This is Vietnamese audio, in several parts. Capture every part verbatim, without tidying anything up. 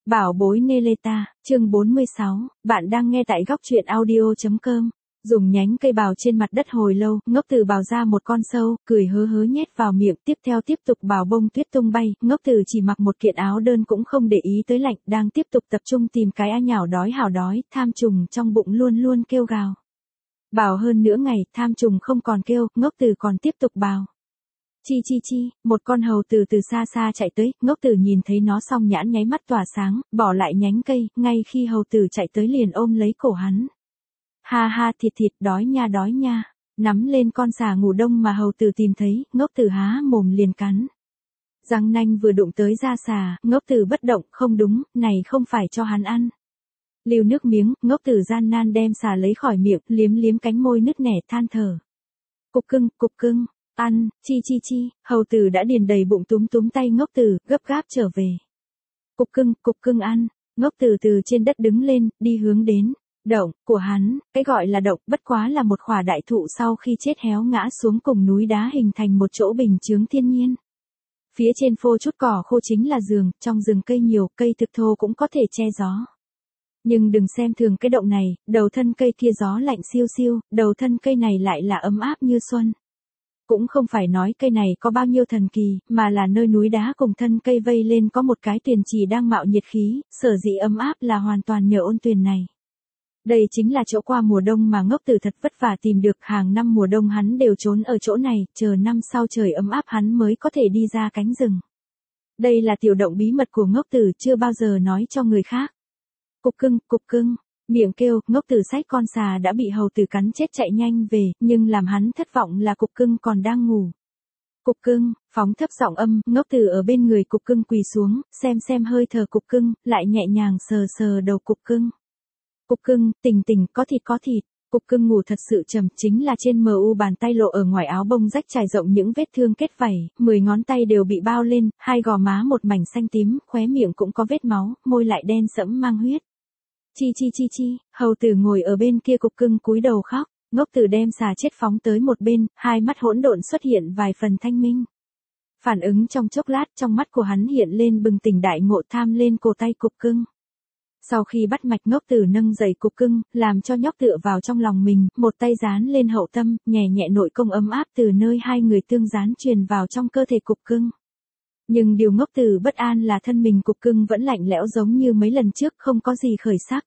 Bảo bối Neleta, chương bốn mươi sáu, bạn đang nghe tại góc truyện audio.com. Dùng nhánh cây bào trên mặt đất hồi lâu, Ngốc Tử bào ra một con sâu, cười hớ hớ nhét vào miệng, tiếp theo tiếp tục bào bông tuyết tung bay. Ngốc Tử chỉ mặc một kiện áo đơn cũng không để ý tới lạnh, đang tiếp tục tập trung tìm cái a nhảo đói hào đói, tham trùng trong bụng luôn luôn kêu gào. Bào hơn nửa ngày, tham trùng không còn kêu, Ngốc Tử còn tiếp tục bào. Chi chi chi, một con hầu từ từ xa xa chạy tới, Ngốc Tử nhìn thấy nó xong nhãn nháy mắt tỏa sáng, bỏ lại nhánh cây, ngay khi hầu tử chạy tới liền ôm lấy cổ hắn. Ha ha thịt thịt, đói nha đói nha, nắm lên con xà ngủ đông mà hầu tử tìm thấy, Ngốc Tử há mồm liền cắn. Răng nanh vừa đụng tới da xà, Ngốc Tử bất động, không đúng, này không phải cho hắn ăn. Lưu nước miếng, Ngốc Tử gian nan đem xà lấy khỏi miệng, liếm liếm cánh môi nứt nẻ than thở. Cục cưng, cục cưng. Ăn, chi chi chi, hầu tử đã điền đầy bụng túm túm tay Ngốc Tử, gấp gáp trở về. Cục cưng, cục cưng ăn, Ngốc Tử từ trên đất đứng lên, đi hướng đến, động, của hắn, cái gọi là động, bất quá là một khỏa đại thụ sau khi chết héo ngã xuống cùng núi đá hình thành một chỗ bình chướng thiên nhiên. Phía trên phô chút cỏ khô chính là giường, trong rừng cây nhiều, cây thực thô cũng có thể che gió. Nhưng đừng xem thường cái động này, đầu thân cây kia gió lạnh siêu siêu, đầu thân cây này lại là ấm áp như xuân. Cũng không phải nói cây này có bao nhiêu thần kỳ, mà là nơi núi đá cùng thân cây vây lên có một cái tuyền trì đang mạo nhiệt khí, sở dĩ ấm áp là hoàn toàn nhờ ôn tuyền này. Đây chính là chỗ qua mùa đông mà Ngốc Tử thật vất vả tìm được, hàng năm mùa đông hắn đều trốn ở chỗ này, chờ năm sau trời ấm áp hắn mới có thể đi ra cánh rừng. Đây là tiểu động bí mật của Ngốc Tử, chưa bao giờ nói cho người khác. Cục cưng, cục cưng. Miệng kêu, Ngốc Tử xách con xà đã bị hầu tử cắn chết chạy nhanh về, nhưng làm hắn thất vọng là cục cưng còn đang ngủ. Cục cưng, phóng thấp giọng âm, Ngốc Tử ở bên người cục cưng quỳ xuống, xem xem hơi thở cục cưng, lại nhẹ nhàng sờ sờ đầu cục cưng. Cục cưng, tỉnh tỉnh, có thịt có thịt. Cục cưng ngủ thật sự trầm, chính là trên mờ u bàn tay lộ ở ngoài áo bông rách trải rộng những vết thương kết vảy, mười ngón tay đều bị bao lên, hai gò má một mảnh xanh tím, khóe miệng cũng có vết máu, môi lại đen sẫm mang huyết. Chi chi chi chi, hầu tử ngồi ở bên kia cục cưng cúi đầu khóc, Ngốc Tử đem xà chết phóng tới một bên, hai mắt hỗn độn xuất hiện vài phần thanh minh. Phản ứng trong chốc lát, trong mắt của hắn hiện lên bừng tỉnh đại ngộ, tham lên cổ tay cục cưng. Sau khi bắt mạch, Ngốc Tử nâng dậy cục cưng, làm cho nhóc tựa vào trong lòng mình, một tay dán lên hậu tâm, nhẹ nhẹ nội công ấm áp từ nơi hai người tương dán truyền vào trong cơ thể cục cưng. Nhưng điều Ngốc Tử bất an là thân mình cục cưng vẫn lạnh lẽo giống như mấy lần trước, không có gì khởi sắc.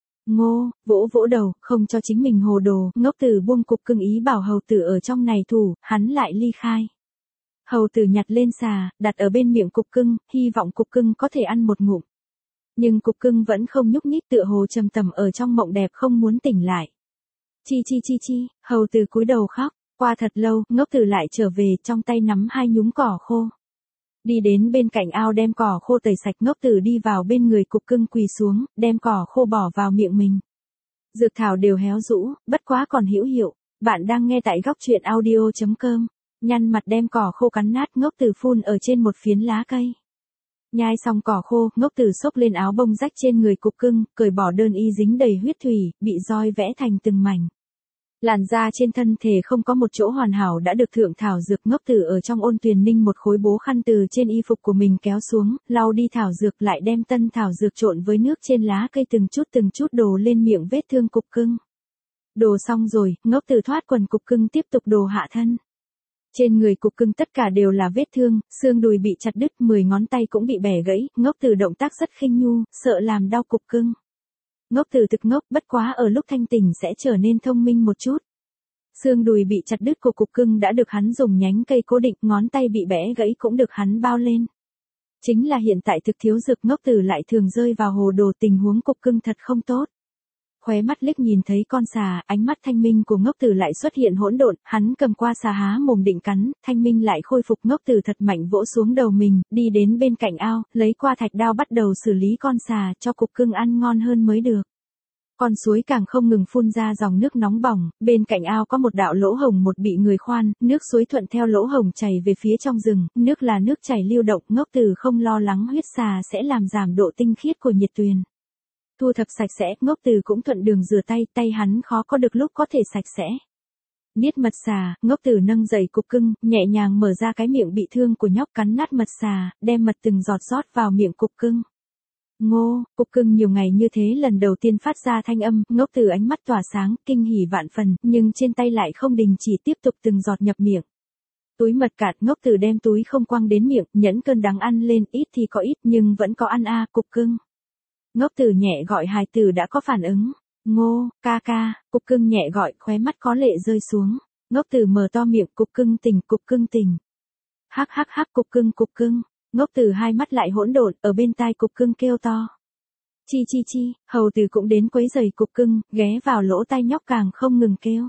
Ngô, vỗ vỗ đầu, không cho chính mình hồ đồ, Ngốc Tử buông cục cưng ý bảo hầu tử ở trong này thủ, hắn lại ly khai. Hầu tử nhặt lên xà, đặt ở bên miệng cục cưng, hy vọng cục cưng có thể ăn một ngụm. Nhưng cục cưng vẫn không nhúc nhích, tựa hồ trầm tầm ở trong mộng đẹp không muốn tỉnh lại. Chi chi chi chi, hầu tử cúi đầu khóc, qua thật lâu, Ngốc Tử lại trở về, trong tay nắm hai nhúm cỏ khô. Đi đến bên cạnh ao đem cỏ khô tẩy sạch, Ngốc Tử đi vào bên người cục cưng quỳ xuống, đem cỏ khô bỏ vào miệng mình. Dược thảo đều héo rũ, bất quá còn hữu hiệu. Bạn đang nghe tại góc truyện audio.com. Nhăn mặt đem cỏ khô cắn nát, Ngốc Tử phun ở trên một phiến lá cây. Nhai xong cỏ khô, Ngốc Tử xốc lên áo bông rách trên người cục cưng, cởi bỏ đơn y dính đầy huyết thủy, bị roi vẽ thành từng mảnh. Làn da trên thân thể không có một chỗ hoàn hảo đã được thượng thảo dược. Ngốc Tử ở trong ôn tuyền ninh một khối bố khăn từ trên y phục của mình kéo xuống, lau đi thảo dược, lại đem tân thảo dược trộn với nước trên lá cây từng chút từng chút đổ lên miệng vết thương cục cưng. Đồ xong rồi, Ngốc Tử thoát quần cục cưng tiếp tục đồ hạ thân. Trên người cục cưng tất cả đều là vết thương, xương đùi bị chặt đứt, mười ngón tay cũng bị bẻ gãy, Ngốc Tử động tác rất khinh nhu, sợ làm đau cục cưng. Ngốc Tử thực ngốc, bất quá ở lúc thanh tỉnh sẽ trở nên thông minh một chút. Xương đùi bị chặt đứt của cục cưng đã được hắn dùng nhánh cây cố định, ngón tay bị bẻ gãy cũng được hắn bao lên. Chính là hiện tại thực thiếu dược, Ngốc Tử lại thường rơi vào hồ đồ, tình huống cục cưng thật không tốt. Khóe mắt liếc nhìn thấy con xà, ánh mắt thanh minh của Ngốc Tử lại xuất hiện hỗn độn, hắn cầm qua xà há mồm định cắn, thanh minh lại khôi phục. Ngốc Tử thật mạnh vỗ xuống đầu mình, đi đến bên cạnh ao, lấy qua thạch đao bắt đầu xử lý con xà, cho cục cưng ăn ngon hơn mới được. Con suối càng không ngừng phun ra dòng nước nóng bỏng, bên cạnh ao có một đạo lỗ hổng một bị người khoan, nước suối thuận theo lỗ hổng chảy về phía trong rừng, nước là nước chảy lưu động, Ngốc Tử không lo lắng huyết xà sẽ làm giảm độ tinh khiết của nhiệt tuyền. Thu thập sạch sẽ, Ngốc Tử cũng thuận đường rửa tay, tay hắn khó có được lúc có thể sạch sẽ. Niết mật xà, Ngốc Tử nâng dậy cục cưng, nhẹ nhàng mở ra cái miệng bị thương của nhóc, cắn nát mật xà, đem mật từng giọt rót vào miệng cục cưng. Ngô, cục cưng nhiều ngày như thế lần đầu tiên phát ra thanh âm, Ngốc Tử ánh mắt tỏa sáng, kinh hỉ vạn phần, nhưng trên tay lại không đình chỉ tiếp tục từng giọt nhập miệng. Túi mật cạn, Ngốc Tử đem túi không quăng đến miệng, nhẫn cơn đắng ăn lên, ít thì có ít nhưng vẫn có ăn a, cục cưng. Ngốc Tử nhẹ gọi hài tử đã có phản ứng. Ngô, ca ca, cục cưng nhẹ gọi, khóe mắt có lệ rơi xuống. Ngốc Tử mở to miệng, cục cưng tỉnh, cục cưng tỉnh. Hắc hắc hắc, cục cưng cục cưng. Ngốc Tử hai mắt lại hỗn độn, ở bên tai cục cưng kêu to. Chi chi chi, hầu tử cũng đến quấy giày cục cưng, ghé vào lỗ tai nhóc càng không ngừng kêu.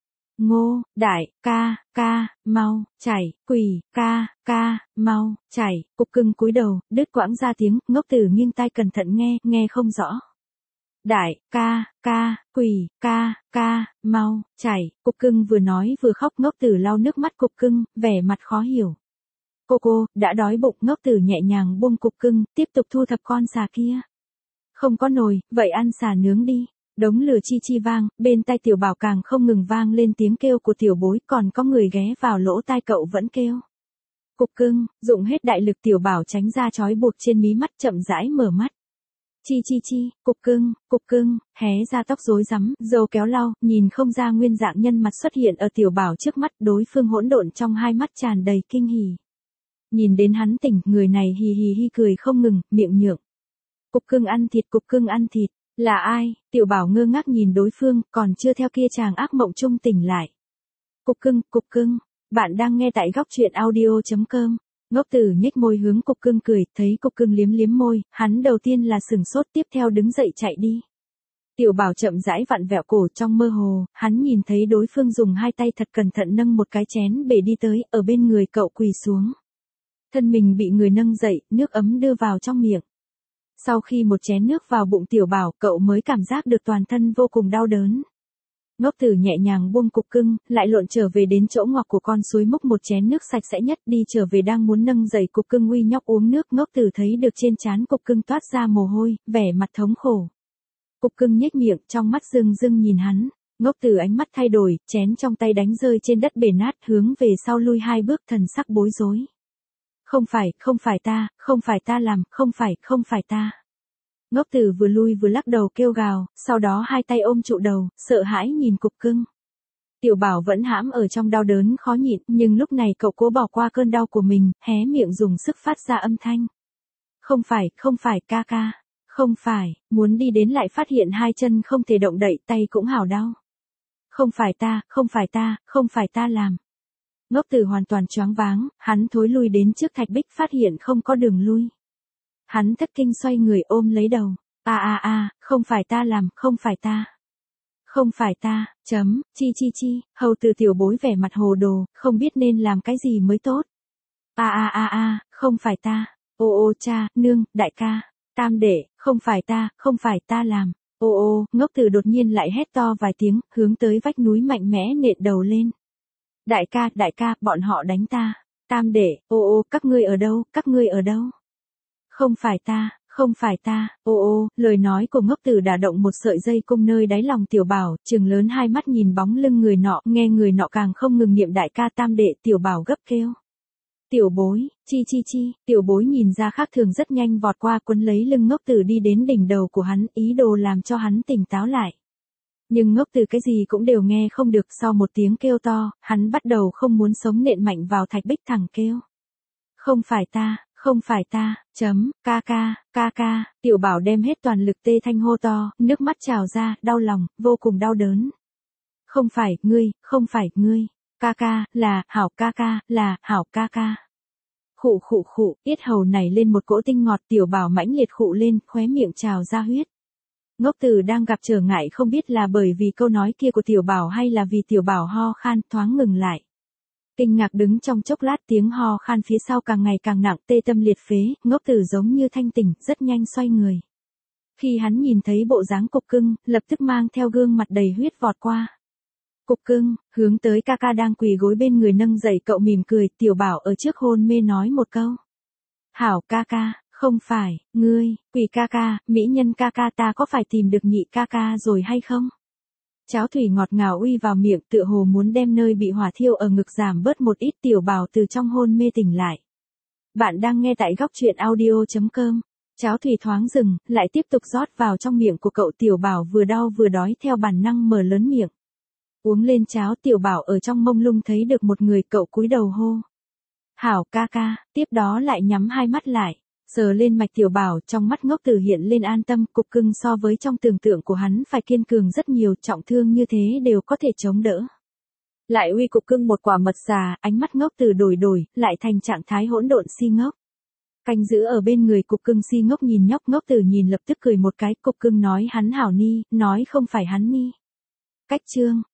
Ngô, đại, ca, ca, mau, chảy, quỳ, ca, ca, mau, chảy, cục cưng cúi đầu, đứt quãng ra tiếng, Ngốc Tử nghiêng tai cẩn thận nghe, nghe không rõ. Đại, ca, ca, quỳ, ca, ca, mau, chảy, cục cưng vừa nói vừa khóc, Ngốc Tử lau nước mắt cục cưng, vẻ mặt khó hiểu. Cô cô, đã đói bụng, Ngốc Tử nhẹ nhàng buông cục cưng, tiếp tục thu thập con xà kia. Không có nồi, vậy ăn xà nướng đi. Đống lửa chi chi vang, bên tai tiểu bảo càng không ngừng vang lên tiếng kêu của tiểu bối, còn có người ghé vào lỗ tai cậu vẫn kêu. Cục cưng, dụng hết đại lực tiểu bảo tránh ra trói buộc trên mí mắt chậm rãi mở mắt. Chi chi chi, cục cưng, cục cưng, hé ra tóc rối rắm, râu kéo lau, nhìn không ra nguyên dạng nhân mặt xuất hiện ở tiểu bảo trước mắt, đối phương hỗn độn trong hai mắt tràn đầy kinh hỉ. Nhìn đến hắn tỉnh, người này hì hì hì cười không ngừng, miệng nhượng. Cục cưng ăn thịt, cục cưng ăn thịt, là ai? Tiểu bảo ngơ ngác nhìn đối phương, còn chưa theo kia chàng ác mộng chung tỉnh lại. Cục cưng, cục cưng, bạn đang nghe tại góc truyện audio chấm com. Ngốc Tử nhếch môi hướng cục cưng cười, thấy cục cưng liếm liếm môi, hắn đầu tiên là sừng sốt, tiếp theo đứng dậy chạy đi. Tiểu bảo chậm rãi vặn vẹo cổ, trong mơ hồ, hắn nhìn thấy đối phương dùng hai tay thật cẩn thận nâng một cái chén bể đi tới, ở bên người cậu quỳ xuống. Thân mình bị người nâng dậy, nước ấm đưa vào trong miệng. Sau khi một chén nước vào bụng tiểu bảo, cậu mới cảm giác được toàn thân vô cùng đau đớn. Ngốc Tử nhẹ nhàng buông cục cưng, lại lộn trở về đến chỗ ngọc của con suối, múc một chén nước sạch sẽ nhất, đi trở về đang muốn nâng dậy cục cưng uy nhóc uống nước. Ngốc Tử thấy được trên trán cục cưng toát ra mồ hôi, vẻ mặt thống khổ. Cục cưng nhếch miệng, trong mắt rưng rưng nhìn hắn. Ngốc Tử ánh mắt thay đổi, chén trong tay đánh rơi trên đất bể nát, hướng về sau lui hai bước, thần sắc bối rối. Không phải, không phải ta, không phải ta làm, không phải, không phải ta. Ngốc Tử vừa lui vừa lắc đầu kêu gào, sau đó hai tay ôm trụ đầu, sợ hãi nhìn cục cưng. Tiểu bảo vẫn hãm ở trong đau đớn khó nhịn, nhưng lúc này cậu cố bỏ qua cơn đau của mình, hé miệng dùng sức phát ra âm thanh. Không phải, không phải, ca ca. Không phải, muốn đi đến lại phát hiện hai chân không thể động đậy, tay cũng hào đau. Không phải ta, không phải ta, không phải ta làm. Ngốc Tử hoàn toàn choáng váng, hắn thối lui đến trước thạch bích, phát hiện không có đường lui. Hắn thất kinh xoay người ôm lấy đầu. A a a, không phải ta làm, không phải ta. Không phải ta, chấm, chi chi chi, hầu tử tiểu bối vẻ mặt hồ đồ, không biết nên làm cái gì mới tốt. A a a a, không phải ta. Ô ô cha, nương, đại ca, tam đệ, không phải ta, không phải ta làm. Ô ô, Ngốc Tử đột nhiên lại hét to vài tiếng, hướng tới vách núi mạnh mẽ nện đầu lên. Đại ca, đại ca, bọn họ đánh ta. Tam đệ, ô ô, các ngươi ở đâu, các ngươi ở đâu? Không phải ta, không phải ta, ô ô, lời nói của Ngốc Tử đả động một sợi dây cung nơi đáy lòng tiểu bảo, trừng lớn hai mắt nhìn bóng lưng người nọ, nghe người nọ càng không ngừng niệm đại ca tam đệ, tiểu bảo gấp kêu. Tiểu bối, chi chi chi, tiểu bối nhìn ra khác thường rất nhanh vọt qua quấn lấy lưng Ngốc Tử đi đến đỉnh đầu của hắn, ý đồ làm cho hắn tỉnh táo lại. Nhưng Ngốc Tử cái gì cũng đều nghe không được, sau một tiếng kêu to, hắn bắt đầu không muốn sống nện mạnh vào thạch bích thẳng kêu. Không phải ta, không phải ta, chấm, ca ca, ca ca, tiểu bảo đem hết toàn lực tê thanh hô to, nước mắt trào ra, đau lòng, vô cùng đau đớn. Không phải, ngươi, không phải, ngươi, ca ca, là, hảo ca ca, là, hảo ca ca. Khụ khụ khụ, yết hầu nảy lên một cỗ tinh ngọt, tiểu bảo mãnh liệt khụ lên, khóe miệng trào ra huyết. Ngốc Tử đang gặp trở ngại, không biết là bởi vì câu nói kia của tiểu bảo hay là vì tiểu bảo ho khan, thoáng ngừng lại. Kinh ngạc đứng trong chốc lát, tiếng ho khan phía sau càng ngày càng nặng, tê tâm liệt phế, Ngốc Tử giống như thanh tỉnh, rất nhanh xoay người. Khi hắn nhìn thấy bộ dáng cục cưng, lập tức mang theo gương mặt đầy huyết vọt qua. Cục cưng, hướng tới ca ca đang quỳ gối bên người nâng dậy cậu mỉm cười, tiểu bảo ở trước hôn mê nói một câu. Hảo ca ca, không phải, ngươi, quỷ ca ca, mỹ nhân ca ca, ta có phải tìm được nhị ca ca rồi hay không? Cháo thủy ngọt ngào uy vào miệng, tựa hồ muốn đem nơi bị hỏa thiêu ở ngực giảm bớt một ít, tiểu bảo từ trong hôn mê tỉnh lại. Bạn đang nghe tại góc truyện audio chấm com. Cháo thủy thoáng dừng, lại tiếp tục rót vào trong miệng của cậu. Tiểu Bảo vừa đau vừa đói theo bản năng mở lớn miệng. Uống lên cháo. Tiểu Bảo ở trong mông lung thấy được một người, cậu cúi đầu hô. Hảo ca ca, tiếp đó lại nhắm hai mắt lại. Sờ lên mạch Tiểu Bảo, trong mắt Ngốc Tử hiện lên an tâm. Cục cưng so với trong tưởng tượng của hắn phải kiên cường rất nhiều, trọng thương như thế đều có thể chống đỡ. Lại uy cục cưng một quả mật xà, ánh mắt Ngốc Tử đổi đổi, lại thành trạng thái hỗn độn si ngốc. Canh giữ ở bên người cục cưng si ngốc nhìn nhóc. Ngốc Tử nhìn lập tức cười một cái. Cục cưng nói hắn hảo ni, nói không phải hắn ni. Cách chương